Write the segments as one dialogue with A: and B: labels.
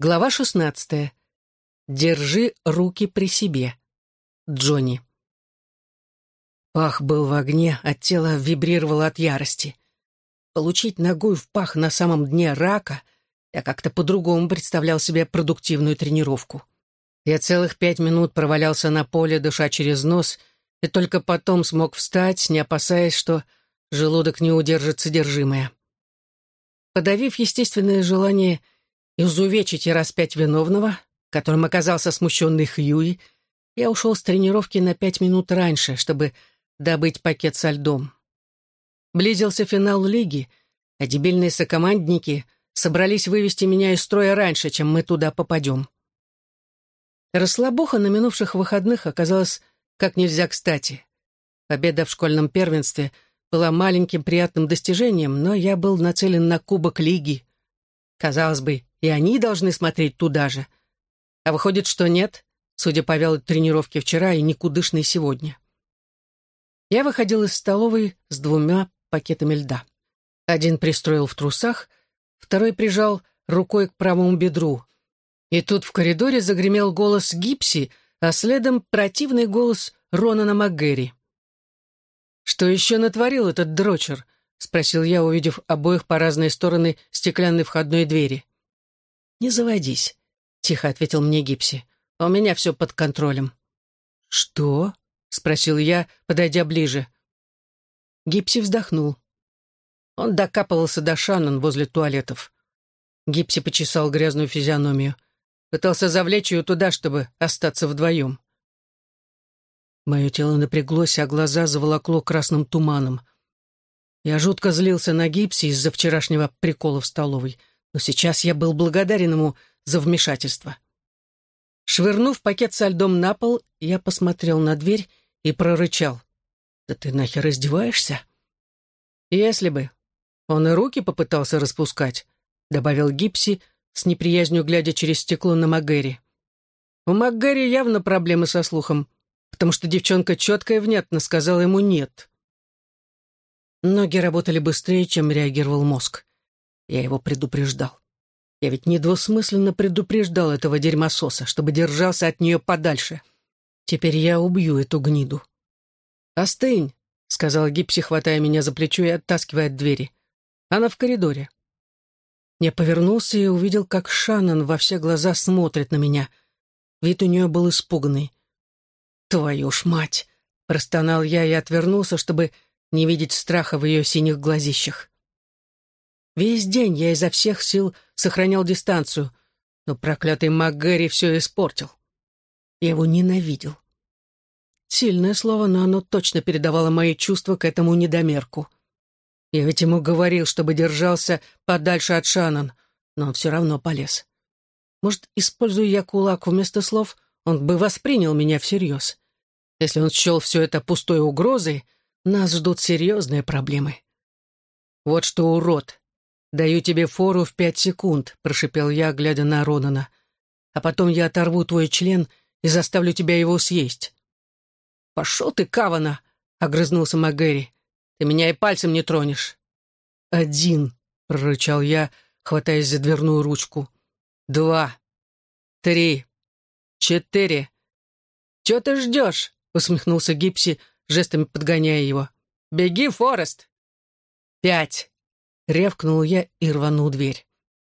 A: Глава 16. Держи руки при себе. Джонни. Пах был в огне, а тело вибрировало от ярости. Получить ногой в пах на самом дне рака я как-то по-другому представлял себе продуктивную тренировку. Я целых 5 минут провалялся на поле, дыша через нос, и только потом смог встать, не опасаясь, что желудок не удержит содержимое. Подавив естественное желание изувечить и распять виновного, которым оказался смущенный Хьюи, я ушел с тренировки на 5 минут раньше, чтобы добыть пакет со льдом. Близился финал лиги, а дебильные сокомандники собрались вывести меня из строя раньше, чем мы туда попадем. Расслабуха на минувших выходных оказалась как нельзя кстати. Победа в школьном первенстве была маленьким приятным достижением, но я был нацелен на Кубок Лиги. Казалось бы, и они должны смотреть туда же. А выходит, что нет, судя по вялой тренировке вчера и никудышной сегодня. Я выходил из столовой с 2 пакетами льда. Один пристроил в трусах, второй прижал рукой к правому бедру. И тут в коридоре загремел голос Гипси, а следом противный голос Ронана МакГэри. «Что еще натворил этот дрочер?» — спросил я, увидев обоих по разные стороны стеклянной входной двери. «Не заводись», — тихо ответил мне Гипси. «У меня все под контролем». «Что?» — спросил я, подойдя ближе. Гипси вздохнул. Он докапывался до Шаннон возле туалетов. Гипси почесал грязную физиономию. Пытался завлечь ее туда, чтобы остаться вдвоем. Мое тело напряглось, а глаза заволокло красным туманом. Я жутко злился на Гипси из-за вчерашнего прикола в столовой, но сейчас я был благодарен ему за вмешательство. Швырнув пакет со льдом на пол, я посмотрел на дверь и прорычал. «Да ты нахер издеваешься?» «Если бы. Он и руки попытался распускать», — добавил Гипси, с неприязнью глядя через стекло на МакГэри. У МакГэри явно проблемы со слухом, потому что девчонка четко и внятно сказала ему «нет». Ноги работали быстрее, чем реагировал мозг. Я его предупреждал. Я ведь недвусмысленно предупреждал этого дерьмососа, чтобы держался от нее подальше. Теперь я убью эту гниду. «Остынь», — сказал Гипси, хватая меня за плечо и оттаскивая от двери. «Она в коридоре». Я повернулся и увидел, как Шаннон во все глаза смотрит на меня. Вид у нее был испуганный. «Твою ж мать!» — простонал я и отвернулся, чтобы не видеть страха в ее синих глазищах. Весь день я изо всех сил сохранял дистанцию, но проклятый МакГэри все испортил. Я его ненавидел. Сильное слово, но оно точно передавало мои чувства к этому недомерку. Я ведь ему говорил, чтобы держался подальше от Шаннон, но он все равно полез. Может, используя я кулак вместо слов, он бы воспринял меня всерьез. Если он счел все это пустой угрозой, нас ждут серьезные проблемы. «Вот что, урод, даю тебе фору в 5 секунд», — прошипел я, глядя на Ронана. «А потом я оторву твой член и заставлю тебя его съесть». «Пошел ты, Кавана!» — огрызнулся МакГэри. «Ты меня и пальцем не тронешь». «1», — прорычал я, хватаясь за дверную ручку. 2, 3, 4. «Чего ты ждешь?» — усмехнулся Гипси, жестами подгоняя его. «Беги, Форест!» 5. Рявкнул я и рванул дверь.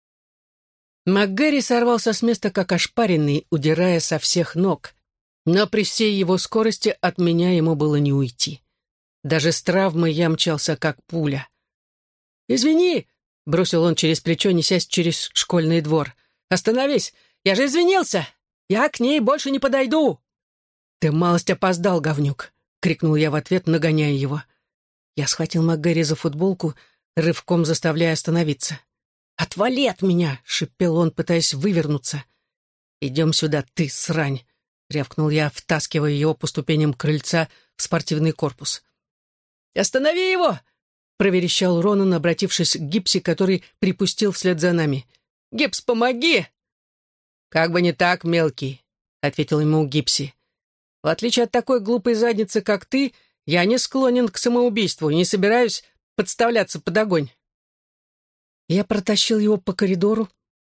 A: МакГэри сорвался с места, как ошпаренный, удирая со всех ног. Но при всей его скорости от меня ему было не уйти. Даже с травмой я мчался, как пуля. «Извини!» — бросил он через плечо, несясь через школьный двор. «Остановись! Я же извинился! Я к ней больше не подойду!» «Ты малость опоздал, говнюк!» — крикнул я в ответ, нагоняя его. Я схватил МакГэри за футболку, рывком заставляя остановиться. «Отвали от меня!» — шипел он, пытаясь вывернуться. «Идем сюда, ты срань!» — рявкнул я, втаскивая его по ступеням крыльца в спортивный корпус. «Останови его!» — проверещал Ронан, обратившись к Гипси, который припустил вслед за нами. «Гипс, помоги!» «Как бы не так, мелкий», — ответил ему Гипси. «В отличие от такой глупой задницы, как ты, я не склонен к самоубийству и не собираюсь подставляться под огонь». Я протащил его по коридору,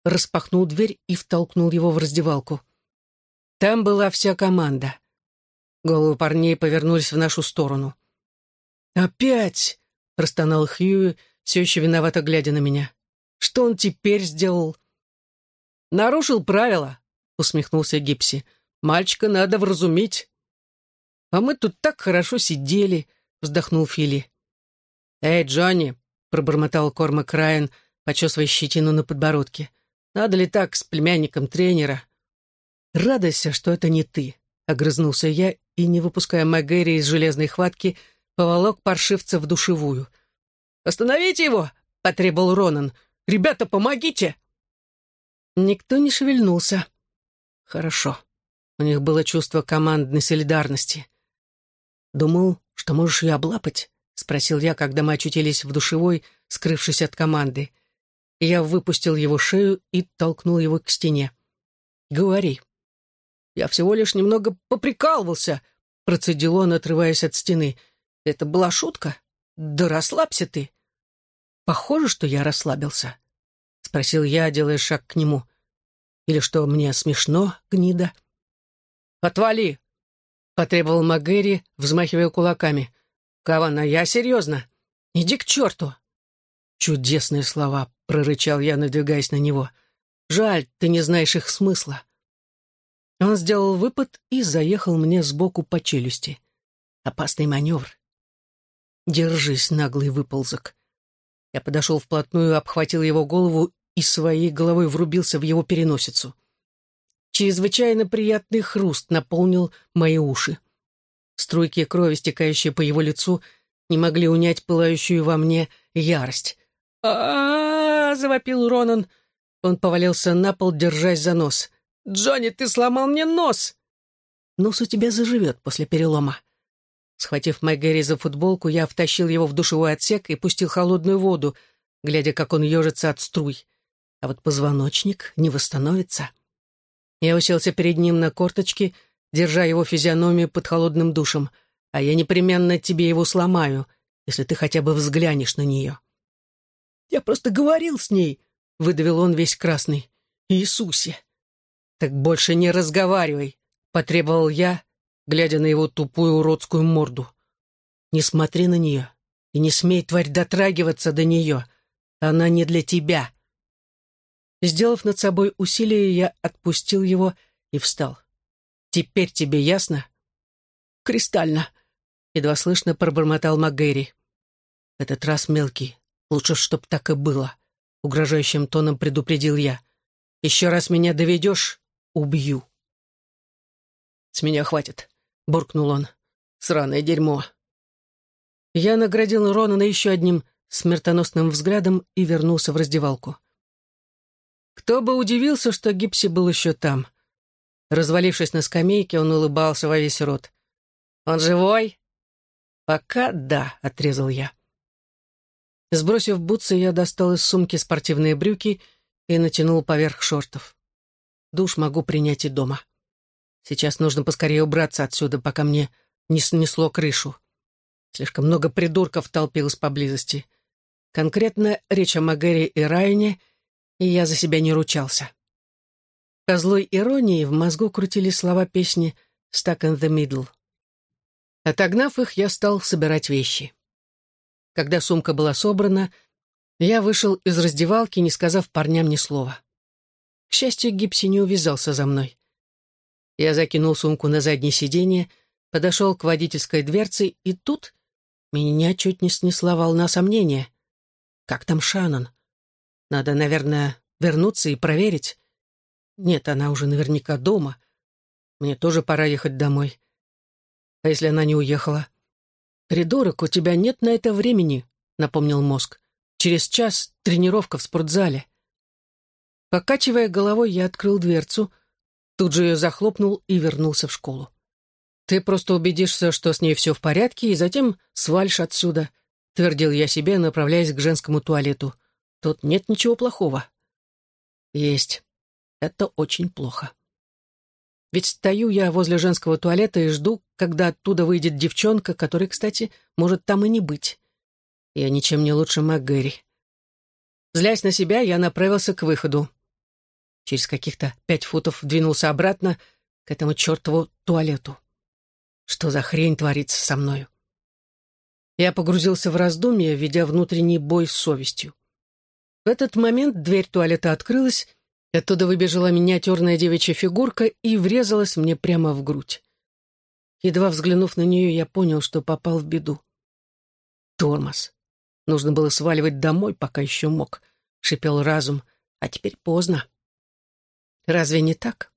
A: распахнул дверь и втолкнул его в раздевалку. Там была вся команда. Головы парней повернулись в нашу сторону. «Опять!» — простонал Хьюи, все еще виновато глядя на меня. «Что он теперь сделал?» «Нарушил правила», — усмехнулся Гипси. «Мальчика надо вразумить». «А мы тут так хорошо сидели», — вздохнул Филли. «Эй, Джонни», — пробормотал Кормак Райан, почесывая щетину на подбородке. «Надо ли так с племянником тренера?» «Радуйся, что это не ты», — огрызнулся я и, не выпуская МакГэри из железной хватки, поволок паршивца в душевую. «Остановите его!» — потребовал Ронан. «Ребята, помогите!» Никто не шевельнулся. Хорошо. У них было чувство командной солидарности. «Думал, что можешь ее облапать?» — спросил я, когда мы очутились в душевой, скрывшись от команды. Я выпустил его шею и толкнул его к стене. «Говори». «Я всего лишь немного поприкалывался», — процедил он, отрываясь от стены. «Это была шутка? Да расслабься ты». «Похоже, что я расслабился», — спросил я, делая шаг к нему. «Или что, мне смешно, гнида?» «Отвали!» — потребовал МакГэри, взмахивая кулаками. «Кавана, я серьезно. Иди к черту!» «Чудесные слова», — прорычал я, надвигаясь на него. «Жаль, ты не знаешь их смысла». Он сделал выпад и заехал мне сбоку по челюсти. Опасный маневр. «Держись, наглый выползок». Я подошел вплотную, обхватил его голову и своей головой врубился в его переносицу. Чрезвычайно приятный хруст наполнил мои уши. Струйки крови, стекающие по его лицу, не могли унять пылающую во мне ярость. Завопил Ронан. Он повалился на пол, держась за нос. «Джонни, ты сломал мне нос!» «Нос у тебя заживет после перелома». Схватив МакГэри за футболку, я втащил его в душевой отсек и пустил холодную воду, глядя, как он ежится от струй. А вот позвоночник не восстановится. Я уселся перед ним на корточки, держа его физиономию под холодным душем, а я непременно тебе его сломаю, если ты хотя бы взглянешь на нее. «Я просто говорил с ней», — выдавил он весь красный. «Иисусе!» «Так больше не разговаривай», — потребовал я, глядя на его тупую уродскую морду. «Не смотри на нее и не смей, тварь, дотрагиваться до нее. Она не для тебя». Сделав над собой усилие, я отпустил его и встал. «Теперь тебе ясно?» «Кристально», — едва слышно пробормотал МакГэри. «В этот раз, мелкий, лучше, чтоб так и было», — угрожающим тоном предупредил я. «Еще раз меня доведешь — убью». «С меня хватит», — буркнул он. «Сраное дерьмо». Я наградил Ронана еще одним смертоносным взглядом и вернулся в раздевалку. Кто бы удивился, что Гипси был еще там. Развалившись на скамейке, он улыбался во весь рот. «Он живой?» «Пока да», — отрезал я. Сбросив бутсы, я достал из сумки спортивные брюки и натянул поверх шортов. Душ могу принять и дома. Сейчас нужно поскорее убраться отсюда, пока мне не снесло крышу. Слишком много придурков толпилось поблизости. Конкретно речь о МакГэри и Райане, и я за себя не ручался. По злой иронии в мозгу крутились слова песни «Stuck in the Middle». Отогнав их, я стал собирать вещи. Когда сумка была собрана, я вышел из раздевалки, не сказав парням ни слова. К счастью, Гипси не увязался за мной. Я закинул сумку на заднее сиденье, подошел к водительской дверце, и тут меня чуть не снесла волна сомнения. Как там Шаннон? Надо, наверное, вернуться и проверить. Нет, она уже наверняка дома. Мне тоже пора ехать домой. А если она не уехала? «Придурок, у тебя нет на это времени», — напомнил мозг. «Через час тренировка в спортзале». Покачивая головой, я открыл дверцу, тут же ее захлопнул и вернулся в школу. «Ты просто убедишься, что с ней все в порядке, и затем свалишь отсюда», — твердил я себе, направляясь к женскому туалету. «Тут нет ничего плохого». Есть. Это очень плохо. Ведь стою я возле женского туалета и жду, когда оттуда выйдет девчонка, которой, кстати, может там и не быть. Я ничем не лучше МакГэри. Злясь на себя, я направился к выходу. Через каких-то 5 футов двинулся обратно к этому чертову туалету. Что за хрень творится со мною? Я погрузился в раздумья, ведя внутренний бой с совестью. В этот момент дверь туалета открылась, и оттуда выбежала миниатюрная девичья фигурка и врезалась мне прямо в грудь. Едва взглянув на нее, я понял, что попал в беду. Тормоз. Нужно было сваливать домой, пока еще мог, — шипел разум, — а теперь поздно. Разве не так?